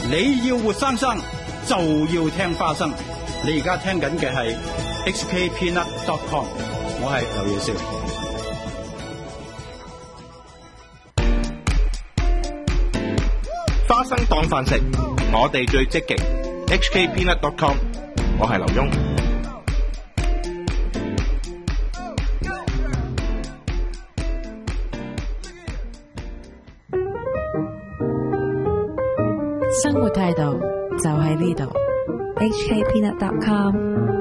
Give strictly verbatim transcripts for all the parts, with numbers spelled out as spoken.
你要活生生就要聽花生。你而家聽緊嘅係 H K Peanut dot com， 我係劉耀少。 花生當飯食，我哋最積極。H K Peanut dot com， 我係劉墉。 生活態度就喺呢度。H K Peanut dot com。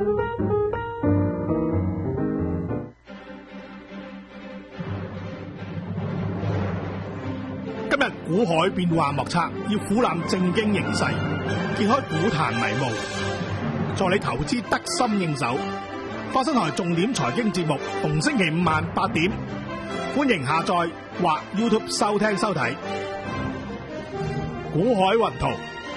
今日股海變幻莫測，要俯瞰正經形勢，揭開股壇迷霧，助你投資得心應手。花生台重點財經節目，逢星期五晚八點，歡迎下載或 YouTube 收聽收睇。股海雲圖，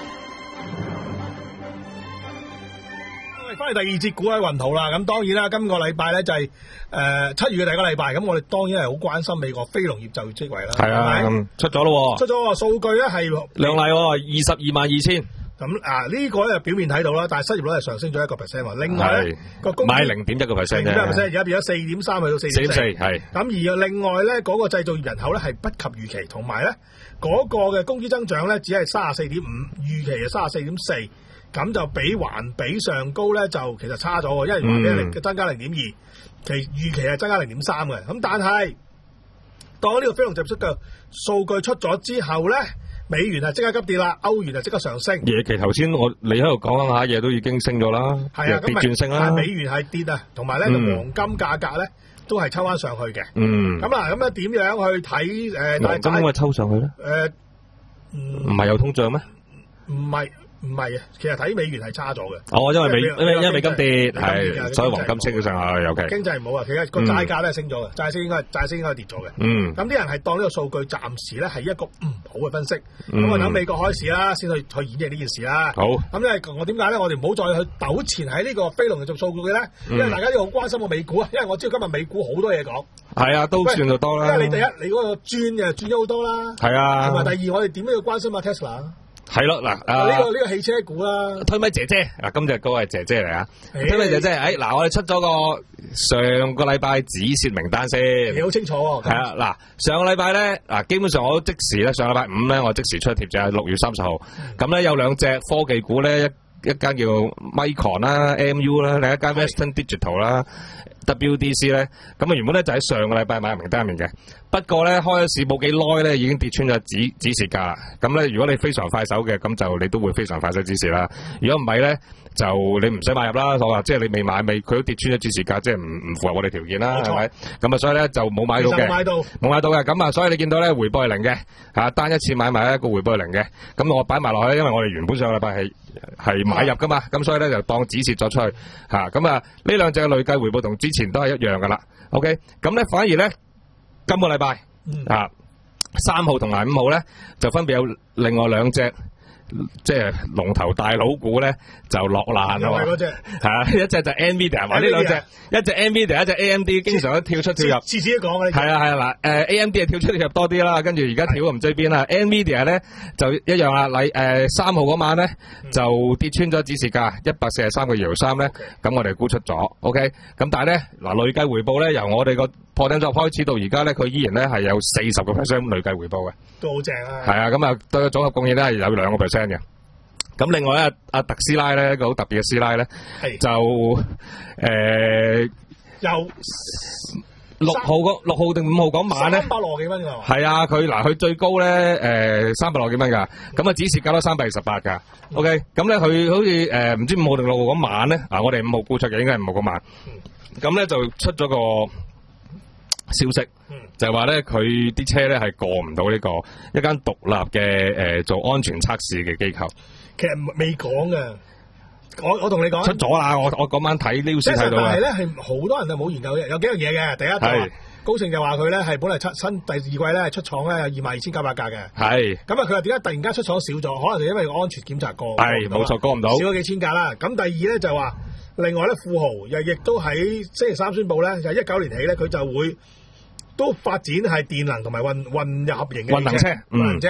翻嚟第二節股海雲圖啦。咁當然啦，今個禮拜咧就係誒七月嘅第一個禮拜，咁我哋當然係好關心美國非農業就業職位啦。 係啊，咁出咗咯， 出咗個數據咧係亮麗，二十二萬二千。 咁啊呢個咧表面睇到啦，但係失業率係上升咗一個 percent 喎。另外咧個工買零點一個 percent 啫，零點一 percent 而家變咗四點三去到四點四， 係。咁而另外咧嗰個製造業人口咧係不及預期，同埋咧嗰個嘅工資增長咧只係三十四點五，預期係三十四點四，咁就比環比上高咧就其實差咗喎，因為環比零增加零點二，其預期係增加零點三嘅。咁但係當呢個非農就業嘅數據出咗之後咧，美元係即刻急跌啦，歐元係即刻上升。 夜期頭先我你喺度講緊下嘢都已經升咗啦， 係啊， 跌轉升啦。 但係美元係跌啊，同埋咧個黃金價格咧都係抽翻上去嘅。 嗯。 咁啊，咁樣點樣去睇誒？ 黃金點解抽上去咧？ 誒， 唔係有通脹咩？ 唔係。唔係啊，其實睇美元係差咗嘅。 哦，因為美因為因為美金跌，係所以黃金升咗上去，尤其經濟唔好啊，其實個債價都係升咗嘅，債息應該債息應該係跌咗嘅。 嗯。咁啲人係當呢個數據暫時咧係一個唔好嘅分析。咁我等美國開市啦，先去去演繹呢件事啦。 好。 咁因為我點解咧？我哋唔好再去糾纏喺呢個非農就業數據嘅咧，因為大家都好關心個美股啊。因為我知道今日美股好多嘢講。 係啊，都算就多啦。 因為你第一，你嗰個轉嘅轉咗好多啦。 係啊。 同埋第二，我哋點都要關心下 Tesla。 係咯，嗱， 呢個呢個汽車股啦， 推咪姐姐，嗱，今隻歌係姐姐嚟啊，推咪姐姐，誒，嗱，我哋出咗個上個禮拜止蝕名單先， 你好清楚喎， 係啊，嗱，上個禮拜咧，嗱，基本上我都即時咧，上個禮拜五咧，我即時出貼就係六月三十號，咁咧有兩隻科技股咧，一一間叫 Micron 啦 ，M U 啦，另一間 Western Digital 啦。W D C 咧，咁啊原本咧就喺上個禮拜買名單入面嘅，不過咧開咗市冇幾耐咧，已經跌穿咗止止蝕價啦。咁咧如果你非常快手嘅，咁就你都會非常快手止蝕啦。如果唔係咧，就你唔使買入啦。我話即係你未買未，佢都跌穿咗止蝕價，即係唔唔符合我哋條件啦，係咪？咁啊所以咧就冇買到嘅，冇買到，冇買到嘅。咁啊所以你見到咧回報係零嘅，嚇單一次買埋一個回報係零嘅。咁我擺埋落去，因為我哋原本上個禮拜係係買入噶嘛，咁所以咧就當止蝕咗出去嚇。咁啊呢兩隻嘅累計回報同之前都係一樣噶啦 ，OK， 咁咧反而咧今個禮拜、嗯、啊三號同埋五號咧就分別有另外兩隻即係龍頭大佬股咧就落難啦喎，係啊，一隻就 Nvidia， 話呢兩隻，一隻 Nvidia， 一隻 A M D， 經常都跳出跳入， 次次都講啊， 係啊係啊嗱，誒 A M D 係跳出跳入多啲啦，跟住而家跳唔知邊啦 ，Nvidia 咧就一樣啦，禮誒三號嗰晚咧就跌穿咗指示價一百四十三個二毫三咧，咁我哋沽出咗 ，OK， 咁但係咧嗱累計回報咧由我哋個破頂作開始到而家咧，佢依然咧係有四十個 percent 累計回報嘅， 都好正啊！ 係啊，咁啊對個組合貢獻咧係有兩個 percent 嘅。咁另外咧，阿特斯拉咧一個好特別嘅師奶咧，就誒由六號嗰六號定五號嗰晚咧， 三百六幾蚊㗎， 係啊，佢嗱佢最高咧誒三百六幾蚊㗎，咁啊指示價都三百二十八㗎。OK，咁咧佢好似誒唔知五號定六號嗰晚咧，嗱我哋五號沽出嘅應該係五號嗰晚，咁咧就出咗個消息，嗯、就係話咧佢啲車咧係過唔到呢個一間獨立嘅誒、呃、做安全測試嘅機構。 其實未講嘅，我我同你講出咗啦，我我嗰晚睇 news 睇到啦。 但係咧係好多人就冇研究嘅，有幾樣嘢嘅。第一就係高盛就話佢咧係本嚟出新第二季咧出廠咧有二萬二千九百架嘅。係。咁啊佢話點解突然間出廠少咗？可能就因為個安全檢查過。係冇錯，過唔到。少咗幾千架啦。咁第二咧就話，另外咧富豪又亦都喺星期三宣布咧，就係一九年起咧佢就會都發展係電能同埋混混合型嘅混能車。 混能車。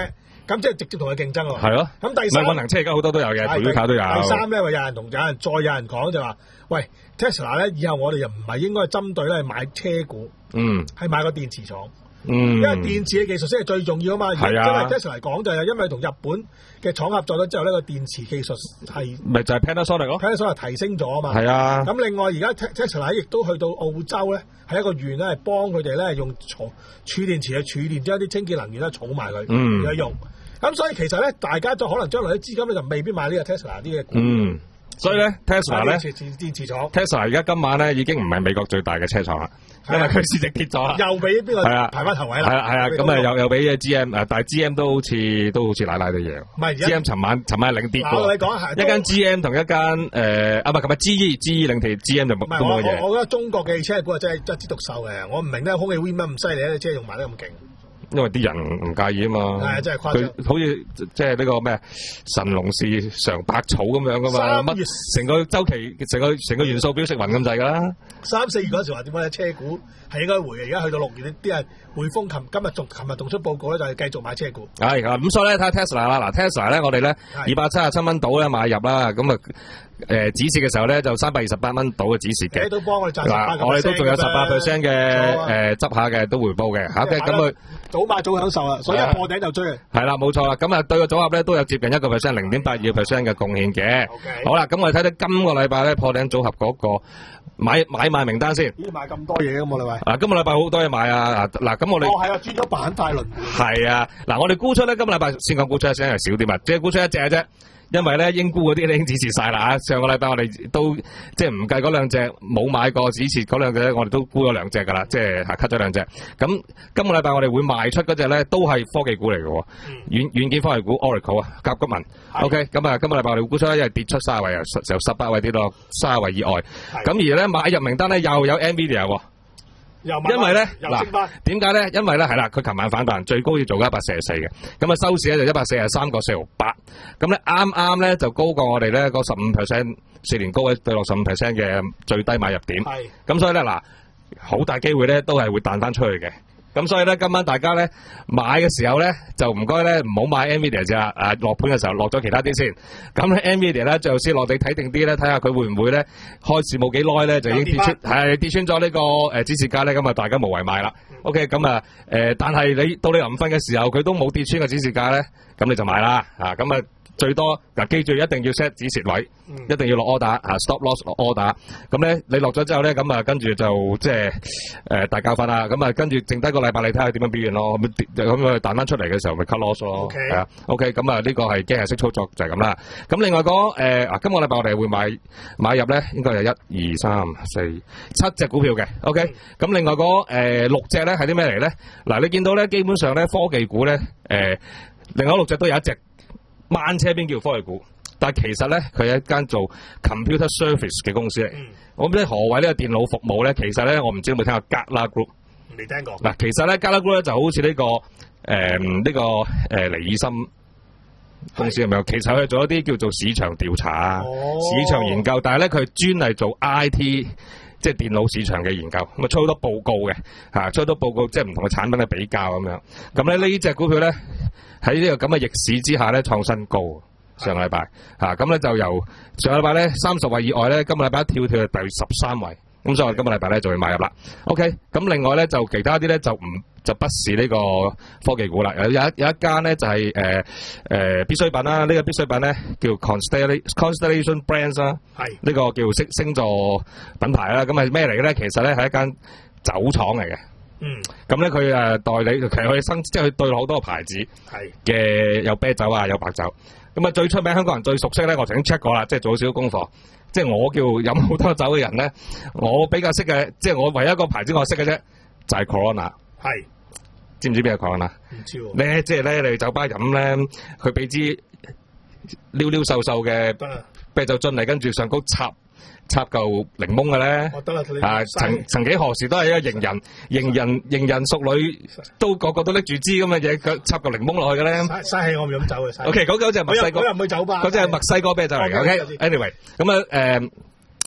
咁即係直接同佢競爭咯。 係咯。 咁第三， 唔係運能車而家好多都有嘅，途卡都有。 第三咧，話有人同有人再有人講就話，喂 Tesla 咧，以後我哋又唔係應該針對咧買車股， 嗯， 係買個電池廠。 嗯， 因為電池嘅技術先係最重要啊嘛。 係啊。 因為 Tesla 嚟講就係因為同日本嘅廠合作咗之後呢個電池技術係咪就係 Panasonic 咯 ，Panasonic 提升咗啊嘛。 係啊。 咁另外而家 Tesla 亦都去到澳洲咧，係一個縣咧，係幫佢哋咧用儲儲電池去儲電，將啲清潔能源咧儲埋佢， 嗯， 而用。咁所以其實咧，大家都可能將來啲資金咧就未必買呢個 Tesla 啲嘅股。 嗯。所以咧 ，Tesla 咧， 電池廠 ，Tesla 而家今晚咧已經唔係美國最大嘅車廠啦，因為佢市值跌咗啦， 又俾邊個排翻頭位啦？ 係啊係啊，咁啊又又俾 G M 誒，但係 G M 都好似都好似奶奶嘅嘢。 唔係 G M 尋晚尋晚係領跌嘅。 我你講係一間 G M 同一間誒啊唔係琴日 G E G E 領跌 ，G M 就冇都冇嘢。 我我覺得中國嘅汽車股真係一枝獨秀嘅，我唔明咧空氣污染咁犀利咧，即係用埋得咁勁。 因為啲人唔介意啊嘛， 係真係誇張。 佢好似即係呢個咩神農氏嘗百草咁樣噶嘛，乜成個週期、成個成個元素表食勻咁滯噶啦。 三四月嗰時話點解車股係應該回嘅，而家去到六月啲人匯豐琴今日仲琴日仲出報告咧，就係繼續買車股。 係啊，咁所以咧睇下 Tesla 啦，嗱 Tesla 咧我哋咧二百七十七蚊到咧買入啦，咁啊誒指示嘅時候咧就三百二十八蚊到嘅指示嘅。 都幫我哋賺十八 percent 我哋都仲有十八 percent 嘅誒執下嘅都回報嘅嚇，咁佢早買早享受啊，所以一破頂就追。 係啦，冇錯啦，咁啊對個組合咧都有接近一個 percent 零點八二 percent 嘅貢獻嘅。好啦，咁我哋睇睇今個禮拜咧破頂組合嗰個買買賣名單先。 咦，買咁多嘢嘅嘛，你喂？ 嗱，今個禮拜好多嘢買啊！嗱，咁我哋哦係啊，轉咗板塊輪。 係啊，嗱，我哋沽出咧，今個禮拜先講沽出一聲係少啲嘛，即係沽出一隻嘅啫。因為咧應沽嗰啲已經指示晒啦，上個禮拜我哋都即係唔計嗰兩隻冇買過指示嗰兩隻咧，我哋都沽咗兩隻噶啦，即係嚇 cut 咗兩隻。咁今個禮拜我哋會賣出嗰隻咧，都係科技股嚟嘅喎，軟軟件科技股 Oracle 啊，甲骨文。OK，咁啊，今個禮拜我哋會沽出咧，因為跌出卅位啊，由十八位跌到卅位以外。咁而咧買入名單咧又有 Nvidia 喎。因為咧嗱，點解咧？因為咧係啦，佢琴晚反彈，最高要做一百四十四嘅，咁啊收市咧就一百四十三個四毫八，咁咧啱啱咧就高過我哋咧個十五 percent 四年高位對落十五 percent 嘅最低買入點，係，咁所以咧嗱，好大機會咧都係會彈翻出去嘅。咁所以咧，今晚大家咧買嘅時候咧，就唔該咧，唔好買 Nvidia 啫，啊落盤嘅時候落咗其他啲先。咁咧 Nvidia 咧，最後先落地睇定啲咧，睇下佢會唔會咧開市冇幾耐咧就已經跌穿，係跌穿咗呢個誒指示價咧，咁啊大家無謂買啦。OK，咁啊誒，但係你到你臨瞓嘅時候，佢都冇跌穿個指示價咧，咁你就買啦。啊，咁啊。最多嗱，記住一定要 set 止蝕位，嗯、一定要落 order 啊 ，stop loss 落 order。咁咧，你落咗之後咧，咁啊，跟住就即係誒大教訓啦。咁啊，跟住剩低個禮拜你睇下點樣表現咯。咁咁佢彈翻出嚟嘅時候，咪 cut loss 咯。係啊 ，OK。咁啊，呢個係機械式操作就係咁啦。咁另外嗰誒啊，今個禮拜我哋會買買入咧，應該係一二三四七隻股票嘅。OK。咁、嗯、另外嗰誒、呃、六隻咧係啲咩嚟咧？嗱，你見到咧，基本上咧科技股咧誒、呃，另外六隻都有一隻。掹車邊叫科技股，但係其實咧佢係一間做 computer service 嘅公司嚟。嗯、我唔知何謂呢個電腦服務咧，其實咧我唔知有冇聽過 Gala Group。 未聽過。嗱， 其實咧 Gala Group 咧就好似呢、這個誒呢、呃這個誒、呃、尼爾森公司係咪？其實佢做一啲叫做市場調查、哦、市場研究，但係咧佢係專係做 I T。即係電腦市場嘅研究，咁啊出好多報告嘅，嚇出好多報告，即係唔同嘅產品嘅比較咁樣。咁咧呢隻股票咧喺呢個咁嘅逆市之下咧創新高，上個禮拜嚇咁咧就由上個禮拜咧三十位以外咧，今個禮拜一跳跳去第十三位，咁所以我今個禮拜咧就會買入啦。OK，咁另外咧就其他啲咧就唔就不是呢個科技股啦，有有一有一間咧就係誒誒必需品啦，呢、這個必需品咧叫 Constellation Constellation Brands 啦，係呢、這個叫星星座品牌啦，咁係咩嚟嘅咧？其實咧係一間酒廠嚟嘅，嗯，咁咧佢誒代理，其實佢生即係佢對好多個牌子係嘅，有啤酒啊，有白酒，咁啊最出名香港人最熟悉咧，我曾經 check 過啦，即係做少少功課，即係我叫飲好多酒嘅人咧，我比較識嘅，即係我唯一一個牌子我識嘅啫，就係、是、Corona。係，知唔知邊個講啊？唔知喎。咧即係咧，你酒吧飲咧，佢俾支溜溜瘦瘦嘅啤酒樽嚟，跟住上高插插嚿檸檬嘅咧。得啦，啊，曾曾幾何時都係一個型人、型人、型人淑女，都個個都拎住支咁嘅嘢，插嚿檸檬落去嘅咧。嘥氣，我唔飲酒嘅。O K，嗰嗰隻係墨西哥。我又唔去酒吧。嗰隻係墨西哥啤酒嚟嘅。O K，anyway，咁啊誒。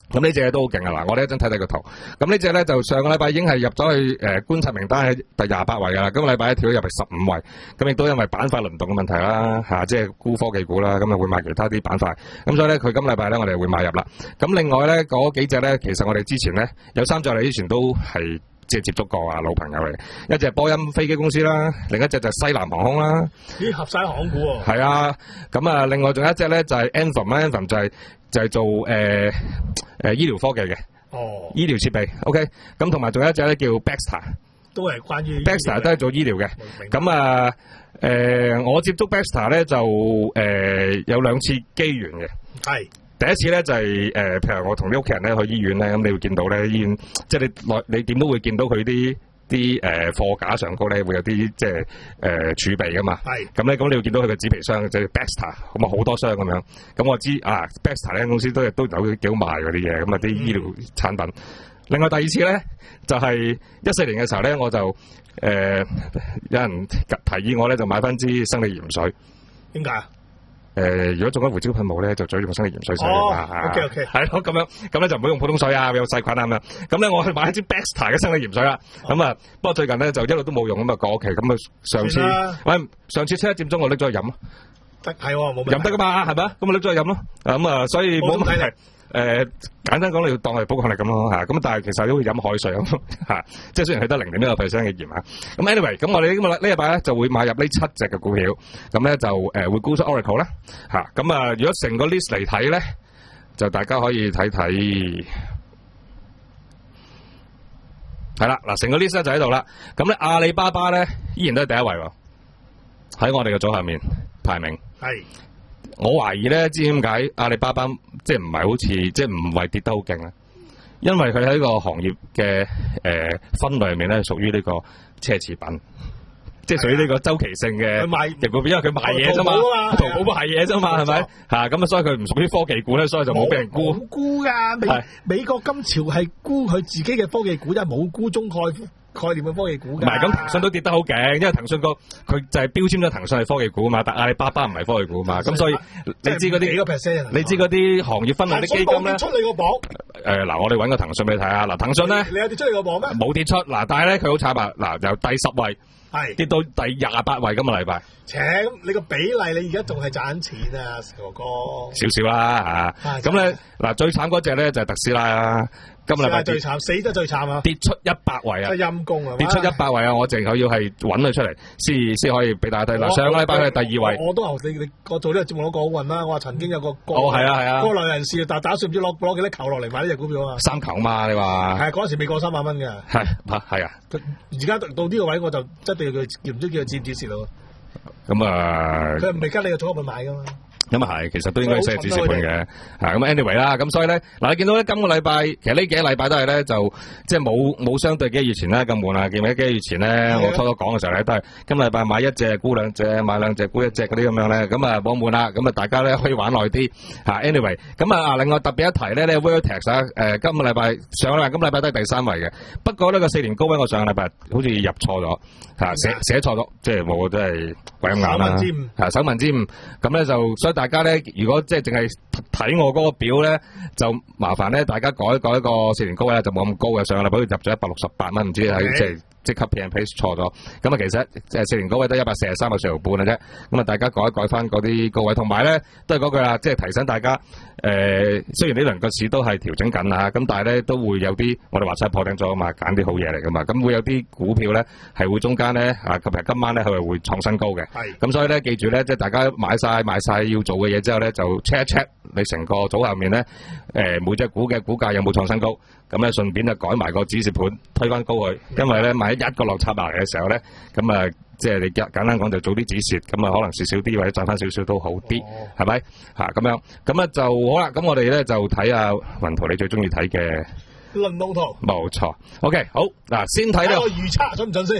咁呢隻都好勁啊！嗱，我哋一陣睇睇個圖。咁呢隻咧就上個禮拜已經係入咗去誒觀察名單喺第廿八位㗎啦。今個禮拜一跳咗入去十五位。咁亦都因為板塊輪動嘅問題啦，嚇、啊，即係沽科技股啦，咁啊會買其他啲板塊。咁所以咧，佢今個禮拜咧我哋會買入啦。咁另外咧嗰幾隻咧，其實我哋之前咧有三隻我哋之前都係即係接觸過啊，老朋友嚟。一隻波音飛機公司啦，另一隻就係西南航空啦。 咦，合晒航空股喎。 係啊，咁啊，另外仲有一隻咧就係 Anthem，Anthem 就係、是、就係、是、做誒。呃誒、呃，醫療科技嘅， 哦，醫醫療設備 ，OK， 咁同埋仲有一隻咧叫 Baxter， 都係關於 Baxter 都係做醫療嘅，咁啊，誒、呃，我接觸 Baxter 咧就誒、呃、有兩次機緣嘅，係，第一次咧就係、是、誒、呃，譬如我同啲屋企人咧去醫院咧，咁你會見到咧醫院，即係你內你點都會見到佢啲。啲誒貨架上高咧會有啲即係誒儲備噶嘛，係咁咧，咁你會見到佢嘅紙皮箱就係 Baxter， 咁啊好多箱咁樣，咁我知啊 Baxter 呢間公司都都有幾好賣嗰啲嘢，咁啊啲醫療產品。嗯、另外第二次咧就係一四年嘅時候咧，我就誒、呃、有人提議我咧就買翻支生理鹽水，點解啊？誒、呃，如果中咗胡椒噴霧咧，就嘴用生理鹽水水啊嘛。OK OK，係咯，咁樣咁咧就唔好用普通水啊，有細菌啊咁樣。咁咧我去買一支 Baxter 嘅生理鹽水啦。咁啊，不過最近咧就一路都冇用咁啊過期。咁啊上次，喂，上次七一點鐘我拎咗去飲咯。得係喎，冇飲得噶嘛，係咪？咁我拎咗去飲咯。咁啊，所以冇問題。誒、呃，簡單講，你要當係保抗力咁咯吓，咁但係其實都會飲海水咁吓，即係雖然佢得零點一個 percent 嘅鹽啊。咁 anyway，咁我哋呢個呢日拜咧就會買入呢七隻嘅股票，咁咧就誒、呃、會沽出 Oracle 啦吓。咁啊，如果成個 list 嚟睇咧，就大家可以睇睇，係啦嗱，成個 list 咧就喺度啦。咁咧阿里巴巴咧依然都係第一位喎，喺我哋嘅組下面排名係。我懷疑咧，知點解阿里巴巴即係唔係好似即係唔係跌得好勁咧？因為佢喺個行業嘅誒、呃、分類入面咧，屬於呢個奢侈品，即係屬於呢個周期性嘅。佢賣，因為佢賣嘢啫嘛，淘寶賣嘢啫嘛，係咪？嚇咁啊，所以佢唔屬於科技股咧，所以就冇俾人沽。 冇沽㗎，美美國今朝係沽佢自己嘅科技股，即係冇沽中概概念嘅科技股。唔係咁，騰訊都跌得好勁，因為騰訊個佢就係標籤咗騰訊係科技股啊嘛，但阿里巴巴唔係科技股啊嘛，咁所以你知嗰啲幾個 percent，你知嗰啲行業分類啲基金咧， 出你個榜。 誒嗱，我哋揾個騰訊俾你睇下，嗱騰訊咧， 你有跌出你個榜咩？冇跌出，嗱但係咧佢好慘啊，嗱由第十位係跌到第廿八位，今個禮拜。 請你個比例，你而家仲係賺錢啊，哥哥。 少少啦嚇，咁咧嗱最慘嗰隻咧就係特斯拉啦。今日禮拜最慘，死得最慘啊！跌出一百位啊！ 陰公啊！ 跌出一百位啊！我淨係要係揾佢出嚟，先先可以俾大家睇。嗱，上個禮拜佢係第二位。 我都話你你我做呢個節目攞過好運啦！我話曾經有個哦係啊係啊， 過來人士，但打算唔知攞攞幾多球落嚟買呢隻股票啊！ 三球嘛，你話係嗰陣時未過三萬蚊嘅。 係嚇係啊！ 而家到呢個位我就一定要佢叫唔知叫佢止唔止蝕咯。 咁啊， 佢唔係跟你個組合去買噶嘛。 咁啊係，其實都應該係止蝕盤嘅，嚇咁 anyway 啦，咁所以咧嗱，你見到咧今個禮拜，其實呢幾個禮拜都係咧就即係冇冇相對幾個月前咧咁悶啊，記唔記得幾個月前咧我初初講嘅時候咧都係今個禮拜買一隻沽兩隻，買兩隻沽一隻嗰啲咁樣咧，咁啊冇悶啦，咁啊大家咧可以玩耐啲嚇 anyway，咁啊另外特別一提咧，呢 Vertex 啊誒今個禮拜上個禮拜今個禮拜都係第三位嘅，不過呢個四年高位我上個禮拜好似入錯咗嚇，寫寫錯咗，即係我都係鬼咁眼啦嚇，手民之誤，咁咧就所以。大家咧，如果即係淨係睇我嗰個表咧，就麻煩咧，大家改一改一個四年高位咧，就冇咁高嘅。上個禮拜入咗一百六十八蚊，唔知喺即係即刻 P and Paste 錯咗。咁啊，其實即係四年高位得一百四十三個四毫半嘅啫。咁啊，大家改一改翻嗰啲高位，同埋咧都係嗰句啦，即係提醒大家。誒、呃，雖然呢輪個市都係調整緊啊，咁但係咧都會有啲我哋話晒破頂咗啊嘛，揀啲好嘢嚟噶嘛，咁會有啲股票咧係會中間咧啊，特別係今晚咧佢係會創新高嘅。係。咁所以咧，記住咧，即係大家買晒買晒要做嘅嘢之後咧，就 check 一 check 你成個組合面咧，誒、呃、每隻股嘅股價有冇創新高，咁咧順便就改埋個指示盤推翻高佢，因為咧萬一一個落插埋嚟嘅時候咧，咁啊。即係你簡簡單講就早啲止蝕，咁啊可能蝕少啲或者賺翻少少都好啲，係咪嚇咁樣？咁啊就好啦。咁我哋咧就睇下雲圖，你最中意睇嘅輪動圖。 冇錯。OK，好嗱，先睇呢個預測準唔準先？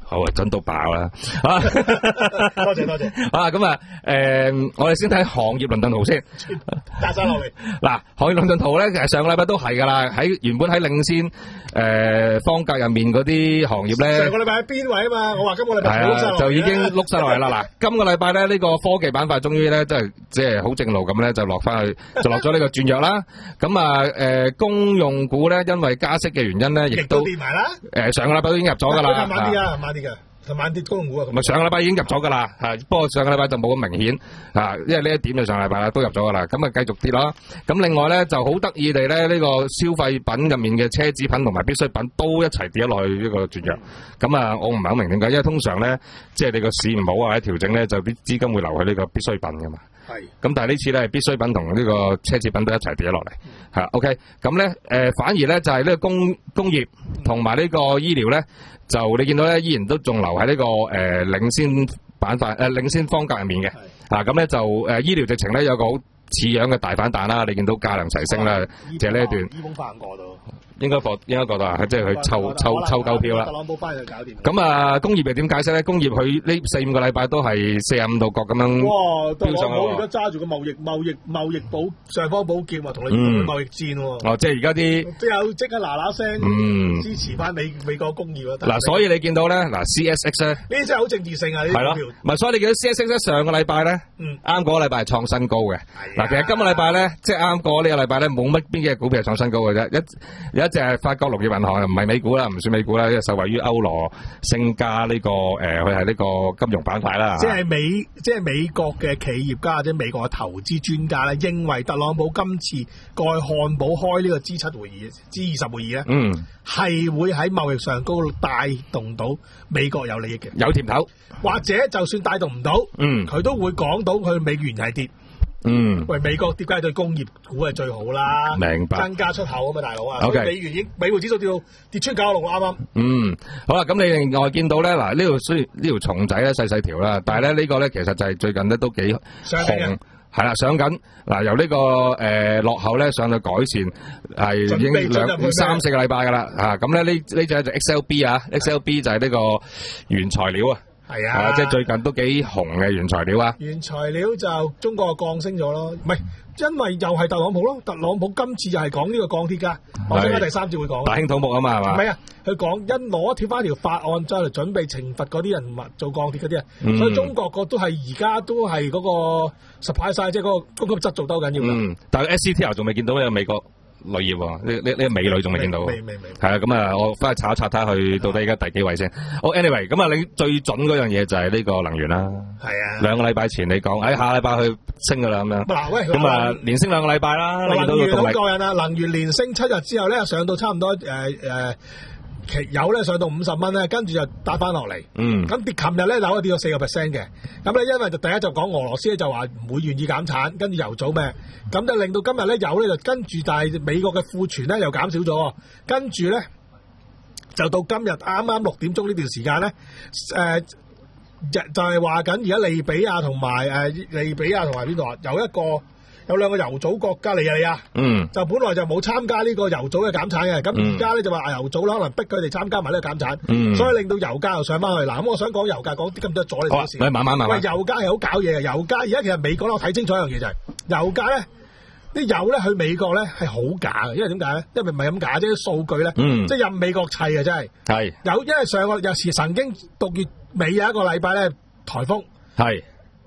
好啊，準到爆啦！啊， 多謝多謝。 啊，咁啊，誒，我哋先睇行業輪陣圖先， 加晒落嚟。 嗱，行業輪陣圖咧，其實上個禮拜都係㗎啦，喺原本喺領先誒方格入面嗰啲行業咧， 上個禮拜喺邊位啊嘛？我話今個禮拜係啊，就已經碌晒落嚟啦。嗱，今個禮拜咧呢個科技板塊終於咧，即係即係好正路咁咧，就落翻去，就落咗呢個轉弱啦。咁啊，誒公用股咧，因為加息嘅原因咧，亦都跌埋啦。 誒上個禮拜都已經入咗㗎啦。 慢啲啊，慢啲㗎。同晚跌公用股啊， 唔係上個禮拜已經入咗噶啦，係不過上個禮拜就冇咁明顯啊，因為呢一點就上個禮拜啦都入咗噶啦，咁啊繼續跌啦。咁另外咧就好得意地咧，呢、這個消費品入面嘅奢侈品同埋必需品都一齊跌咗落去呢個轉弱。咁啊，我唔係好明點解，因為通常咧即係你個市唔好啊，或者調整咧就啲資金會流去呢個必需品噶嘛。係。咁但係呢次咧必需品同呢個奢侈品都一齊跌咗落嚟。係、嗯、OK。咁咧誒反而咧就係、是、呢個工工業同埋呢個醫療咧。就你見到咧，依然都仲留喺呢、這個誒、呃、領先板塊誒、呃、領先方格入面嘅，啊咁咧就誒、呃、醫療直情咧有個好似樣嘅大反彈啦，你見到價量齊升啦，就係呢一段。醫保發過到。應該覺應該覺得啊，即係佢抽抽抽夠票啦。特朗普翻就搞掂。咁啊，工業係點解釋咧？工業佢呢四五個禮拜都係四十五度角咁樣。哇！特朗普而家揸住個貿易貿易貿易保上方寶劍啊，同你貿易戰喎。哦，即係而家啲。即係即刻嗱嗱聲。嗯。支持翻美美國工業啊！嗱，所以你見到咧，嗱 C S X 咧。呢啲真係好政治性啊！呢啲股票。唔係，所以你見到 C S X 咧上個禮拜咧，啱嗰個禮拜係創新高嘅。嗱，其實今個禮拜咧，即係啱過呢個禮拜咧，冇乜邊幾隻股票係創新高嘅啫，一有。就係法國農業銀行，唔係美股啦，唔算美股啦，因為受惠於歐羅升加呢個誒，佢係呢個金融板塊啦。即係美，即係美國嘅企業家或者美國嘅投資專家咧，認為特朗普今次過去漢堡開呢個 G 七會議、G 二十會議咧，嗯，係會喺貿易上高帶動到美國有利益嘅，有甜頭，或者就算帶動唔到，嗯，佢都會講到佢美元係跌。嗯，喂，美國跌梗係對工業股係最好啦，明白，增加出口啊嘛，大佬啊， okay. 美元已經美匯指數跌到跌穿九十六啱啱。嗯，好啦，咁你另外見到咧，嗱呢條雖然呢條蟲仔咧細細條啦，但係咧呢個咧其實就係最近咧都幾紅，係啦，上緊嗱由呢個誒落後咧上到改善係已經兩三四個禮拜噶啦吓，咁咧呢呢隻就 X L B 啊 ，X L B 就係呢個原材料啊。係啊，啊，即係最近都幾紅嘅原材料啊！原材料就中國降升咗咯，唔係因為又係特朗普咯，特朗普今次又係講呢個鋼鐵㗎，我陣間第三節會講。大興土木啊嘛，係嘛？唔係啊，佢講一攞貼翻條法案，再嚟準備懲罰嗰啲人做鋼鐵嗰啲啊，嗯、所以中國個都係而家都係嗰個 supply side，即係嗰個供給質素都好緊要㗎。嗯，但係 S C T L 仲未見到呢美國鋁業喎，呢呢呢個美女仲未見到。未未未。係啊，咁啊，我翻去查一查睇下佢到底而家第幾位先。好 anyway，咁啊，你最準嗰樣嘢就係呢個能源啦。係啊。兩個禮拜前你講，誒下禮拜去升㗎啦咁樣。嗱喂，咁啊連升兩個禮拜啦。能源好過癮啊！能源連升七日之後咧，上到差唔多誒誒。期油咧上到五十蚊咧，跟住就打翻落嚟。嗯。咁跌，琴日咧樓跌到四個 percent 嘅。咁咧因為就第一就講俄羅斯咧就話唔會願意減產，跟住油組咩？咁就令到今日咧油咧就跟住，但係美國嘅庫存咧又減少咗。跟住咧就到今日啱啱六點鐘呢段時間咧，誒、呃、就就係話緊而家利比亞同埋誒利比亞同埋邊度啊？有一個。有兩個油組國家嚟啊嚟啊，嗯，就本來就冇參加呢個油組嘅減產嘅，咁而家咧就話油組啦，可能逼佢哋參加埋呢個減產，嗯，所以令到油價又上翻去。嗱，咁我想講油價講啲咁多阻你少少。喂，慢慢慢慢。喂，油價係好搞嘢嘅，油價而家其實美國咧，我睇清楚一樣嘢就係、是，油價咧啲油咧去美國咧係好假嘅，因為點解咧？因為唔係咁假啫，啲數據咧，嗯，即係任美國砌嘅真係。係。有因為上個有時曾經六月尾有一個禮拜咧颱風。係。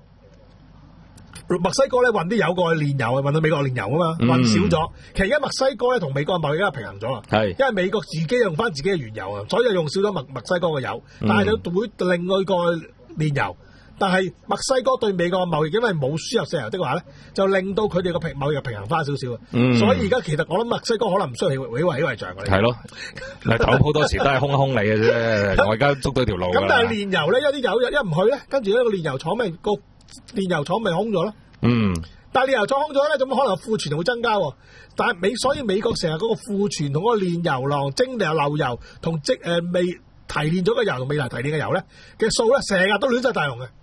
墨西哥咧運啲油過去煉油，運到美國煉油啊嘛，運、嗯、少咗。其實而家墨西哥咧同美國嘅貿易而家平衡咗啊，係，因為美國自己用翻自己嘅原油啊，所以就用少咗墨墨西哥嘅油，但係就會另外個煉油。但係墨西哥對美國嘅貿易，因為冇輸入石油的話咧，就令到佢哋個平貿易平衡翻少少啊。所以而家其實我諗墨西哥可能唔需要起起圍起圍牆嘅。係咯，特朗普好多時都係空一空你嘅啫。我而家捉到條路。咁但係煉油咧，有啲油一唔去咧，跟住呢個煉油廠咪個煉油廠咪空咗咯。嗯，但係煉油廠空咗咧，咁可能庫存會增加。但係美所以美國成日嗰個庫存同嗰個煉油浪蒸餾漏油同即誒未提煉咗嘅油同未來提煉嘅油咧嘅數咧，成日都亂晒大龍嘅。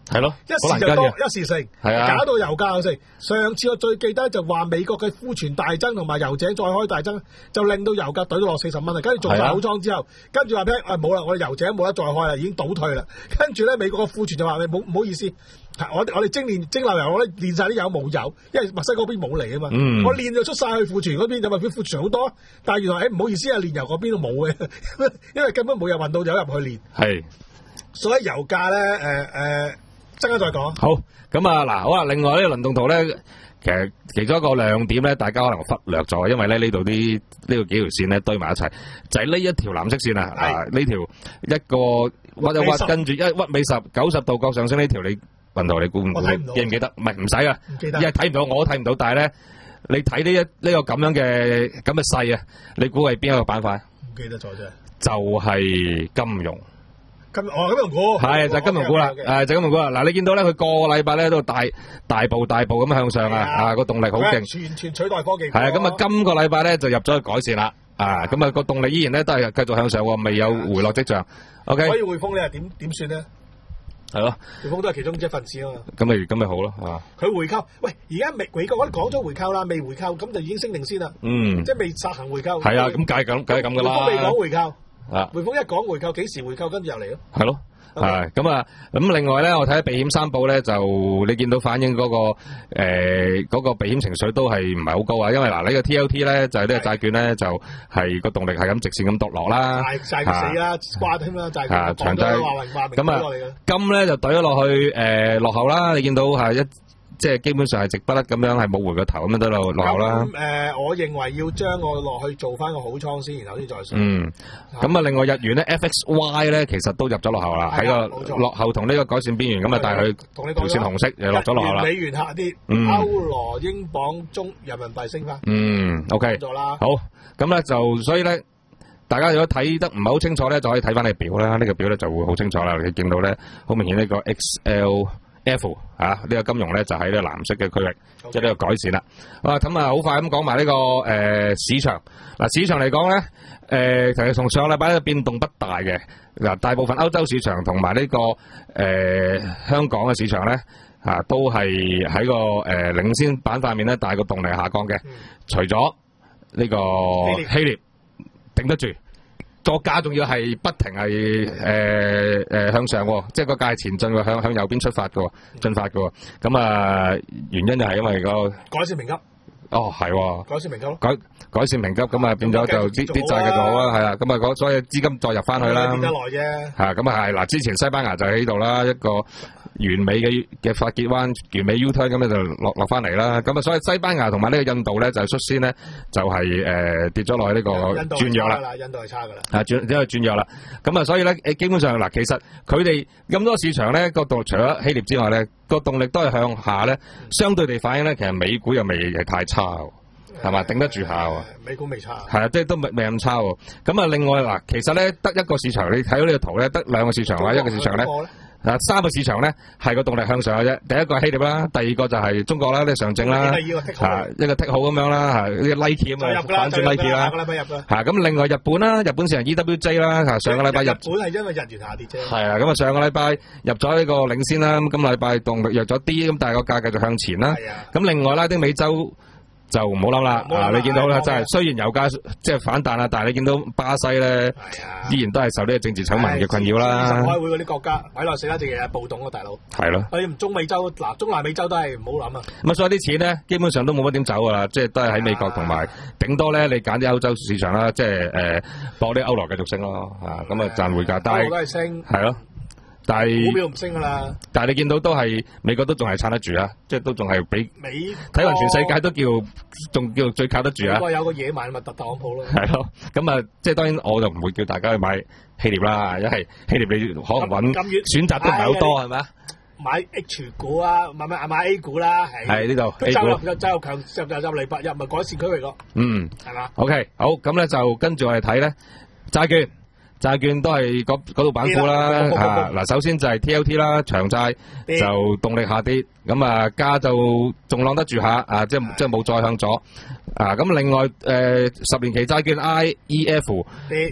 係咯， 一時就多， 好難跟嘅一時成， 係啊搞到油價又成。上次我最記得就話美國嘅庫存大增同埋油井再開大增，就令到油價懟到落四十蚊啦。跟住做晒好倉之後，跟住話俾誒冇啦，我哋油井冇得再開啦，已經倒退啦。跟住咧美國嘅庫存就話你冇唔好意思，我我哋蒸煉蒸餾油我咧煉晒啲油冇油，因為墨西哥嗰邊冇嚟啊嘛。 嗯我煉就出晒去庫存嗰邊，就話佢庫存好多，但係原來誒唔好意思啊，煉油嗰邊都冇嘅，因為根本冇人運到油入去煉。 係。 所以油價咧誒誒，陣間再講。 好，咁啊嗱，好啦，另外呢個輪動圖咧，其實其中一個亮點咧，大家可能忽略咗，因為咧呢度啲呢度幾條線咧堆埋一齊，就係、是、呢一條藍色線啊，啊呢條一個屈一屈，跟住一屈尾十九十度角上升呢條，你運圖你估唔估？記唔記得？唔係唔使啊，因為睇唔到，我都睇唔到，但係咧你睇呢一呢個咁樣嘅咁嘅勢啊，你估係邊一個板塊？ 唔記得咗啫， 就係金融。 金哦金融股係就係金融股啦，誒就金融股啦。嗱，你見到咧，佢個個禮拜咧都大大步大步咁向上啊，啊個動力好勁， 全全取代科技。 係啊，咁啊今個禮拜咧就入咗去改善啦，啊咁啊個動力依然咧都係繼續向上喎，未有回落跡象。OK， 所以匯豐你係點點算咧？ 係咯， 匯豐都係其中一份子啊嘛。 咁咪咁咪好咯，啊！ 佢回購，喂，而家美美國我哋講咗回購啦，未回購咁就已經升定先啦。 嗯， 即係未實行回購。 係啊，咁梗係咁，梗係咁噶啦。 匯豐未講回購。 啊！ 匯豐一講回購，幾時回購，跟住又嚟咯。 係咯。係咁啊！咁另外咧，我睇下避險三寶咧，就你見到反映嗰、那個誒嗰、呃那個避險情緒都係唔係好高啊？因為嗱，呢、這個 T L T 咧就係、是、呢個債券咧就係、是、個動力係咁直線咁墮落啦， 債債死啦，掛添啦，債券長債咁啊， 金咧就懟咗落去誒、呃、落後啦。你見到係一。即係基本上係直不甩咁樣，係冇回個頭咁樣都落落後啦。 咁誒、呃，我認為要將我落去做翻個好倉先，然後先再上。 嗯。咁啊，另外日元咧 F X Y 咧，其實都入咗落後啦，喺個落後同呢個改善邊緣咁啊，但係佢條線紅色又落咗落後啦。 美元下跌， 嗯、 歐羅、英鎊、中人民幣升翻。 嗯 ，OK。 咗啦。好。 咁咧就所以咧，大家如果睇得唔係好清楚咧，就可以睇翻你表啦。呢、呢個表咧就會好清楚啦。你見到咧，好明顯呢個 X L F 啊，呢、這個金融咧就喺呢個藍色嘅區域，即係呢個改善啦。好啊，咁啊好快咁講埋呢個誒、呃、市場。嗱、啊、市場嚟講咧，誒其實從上個禮拜咧變動不大嘅。嗱、啊、大部分歐洲市場同埋呢個誒、呃、香港嘅市場咧，啊都係喺個誒、呃、領先板塊面咧，但係個動力下降嘅、嗯。除咗呢個希臘頂得住。個價仲要係不停係誒誒向上喎，即係個價係前進喎，向向右邊出發嘅喎，進發嘅喎。咁啊，原因就係因為個改善評級。 哦，係喎。改善評級咯。改改善評級，咁啊變咗就啲啲債繼續好啦，係啊，咁啊所以資金再入翻去啦。 變得耐啫。係咁啊係嗱，之前西班牙就喺度啦，一個完美嘅嘅發結彎，完美 U turn 咁咧就落落翻嚟啦。咁啊，所以西班牙同埋呢個印度咧就率先咧就係、是、誒、呃、跌咗落去呢個轉弱啦。 印度係差噶啦。 啊轉因為轉弱啦。咁啊，所以咧誒基本上嗱，其實佢哋咁多市場咧個度除咗希臘之外咧個動力都係向下咧，相對地反映咧其實美股又未係太差。係嘛，頂得住下喎。 美股未差。 係啊，即係都未未咁差喎。咁啊，另外嗱，其實咧得一個市場，你睇到呢個圖咧，得兩個市場或者一個市場咧，啊三個市場咧係個動力向上嘅啫。第一個係希臘啦，第二個就係中國啦，呢上證啦，啊一個剔號咁樣啦，嚇呢個 Nike 咁啊，反轉 Nike 啦。下個禮拜入啦。嚇咁另外日本啦，日本市場 E W J 啦，嚇上個禮拜入。日本係因為日元下跌啫。係啊，咁啊上個禮拜入咗呢個領先啦，咁今個禮拜動力弱咗啲，咁但係個價繼續向前啦。係啊。咁另外拉丁美洲。就唔好諗啦，啊！你見到啦，真係雖然油價即係反彈啦，但係你見到巴西咧，依然都係受呢個政治醜聞嘅困擾啦。開會嗰啲國家委內瑞拉淨係暴動啊，大佬。係咯。誒，中美洲嗱，中南美洲都係唔好諗啊。咁啊，所以啲錢咧，基本上都冇乜點走噶啦，即係都係喺美國同埋，頂多咧你揀啲歐洲市場啦，即係誒博啲歐羅繼續升咯，啊咁啊賺匯價。歐羅都係升。係咯。但係股票唔升噶啦，但係你見到都係美國都仲係撐得住啊，即係都仲係比美睇勻全世界都叫仲叫最靠得住啊。不過有個野蠻咪特特朗普咯。係咯，咁啊，即係當然我就唔會叫大家去買希臘啦，因為希臘你可能揾選擇都唔係好多係咪啊？買 H 股啊，買買買 A 股啦，係。係呢度 A 股。周入周入強入入入嚟白入咪改善區域咯。嗯，係嘛 ？OK，好，咁咧就跟住我哋睇咧債券。債券都係嗰嗰度板塊啦，嚇嗱，首先就係 T L T 啦，長債就動力下跌，咁啊價就仲攬得住下，啊即係即係冇再向左，啊咁另外誒十年期債券 I E F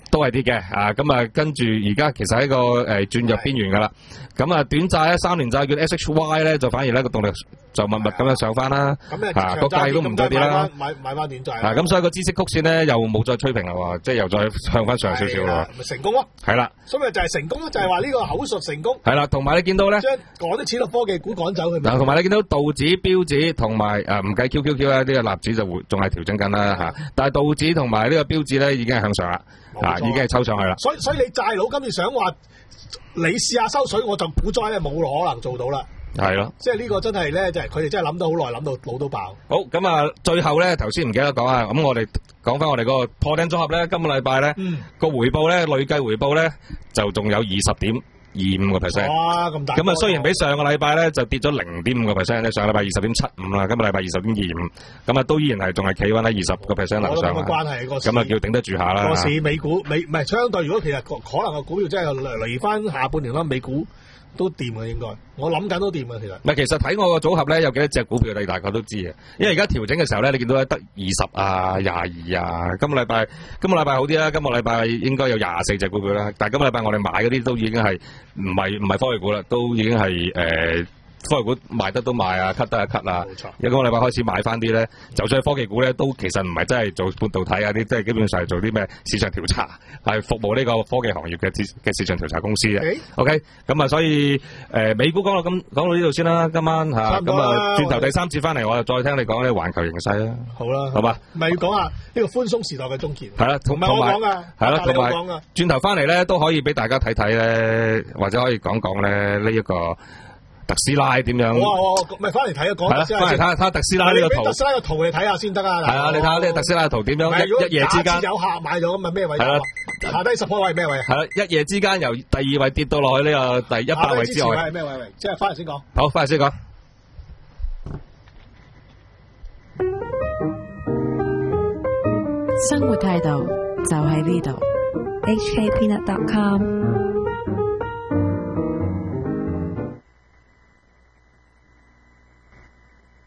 都係跌嘅啊，咁啊跟住而家其實喺個誒轉入邊緣㗎啦。咁啊短債咧三年債券 S H Y 咧就反而咧個動力就密密咁樣上翻啦，啊個價都唔再跌啦， 買買翻短債啊咁所以個孳息曲線咧又冇再吹平啦喎，即係又再向翻上少少啦， 咪成功咯， 係啦， 所以咪就係成功咯，就係話呢個口述成功， 係啦，同埋你見到咧將趕啲錢落科技股趕走佢， 嗱，同埋你見到道指、標指同埋誒唔計 Q Q Q 咧，呢個納指就會仲係調整緊啦嚇，但係道指同埋呢個標指咧已經係向上啦，啊已經係抽上去啦， 所以所以你債佬今次想話你試下收水，我就股災咧冇可能做到啦。 係咯， 即係呢個真係咧，就係佢哋真係諗到好耐，諗到腦都爆。 好，咁啊，最後咧，頭先唔記得講啊，咁我哋講翻我哋嗰個破頂組合咧，今個禮拜咧個回報咧，累計回報咧就仲有二十點二五個 percent。 哇，咁大！ 咁啊，雖然比上個禮拜咧就跌咗零點五個 percent 咧，上個禮拜二十點七五啦，今個禮拜二十點二五，咁啊都依然係仲係企穩喺二十個 percent 樓上啊。 關係個咁啊叫頂得住下啦。 個市美股美唔係相對，如果其實可能個股票真係嚟翻下半年啦，美股都掂嘅應該，我諗緊都掂嘅其實。 唔係，其實睇我個組合咧，有幾多隻股票你大概都知嘅，因為而家調整嘅時候咧，你見到咧得二十啊、廿二啊，今個禮拜今個禮拜好啲啦，今個禮拜應該有廿四隻股票啦，但係今個禮拜我哋買嗰啲都已經係唔係唔係科技股啦，都已經係誒。呃科技股賣得都賣啊，cut 得啊 cut 啊， 冇錯。 一個禮拜開始買翻啲咧，就算係科技股咧，都其實唔係真係做半導體啊啲，即係基本上係做啲咩市場調查，係服務呢個科技行業嘅嘅市場調查公司嘅。 欸、 OK，咁啊，所以誒、呃、美股講到咁講到呢度先啦，今晚嚇，咁啊轉頭第三節翻嚟，我就再聽你講呢環球形勢啦。 好啦， 好嘛， 咪要講下呢個寬鬆時代嘅終結。 係啦，同埋我講噶， 係啦，同埋講噶。 轉頭翻嚟咧，都可以俾大家睇睇咧，或者可以講講咧呢一個。特斯拉點樣？ 我我咪翻嚟睇啊，講特斯拉。 翻嚟睇下睇下特斯拉呢個圖。 特斯拉個圖你睇下先得啊。 係啊，你睇下呢個特斯拉嘅圖點樣一一夜之間有客買咗咁啊咩位？ 係啦， 下低十個位咩位？ 係啦，一夜之間由第二位跌到落去呢個第一百位之外。 係咩位？即係翻嚟先講。 好，翻嚟先講。 生活態度就喺呢度。H K Peanut dot com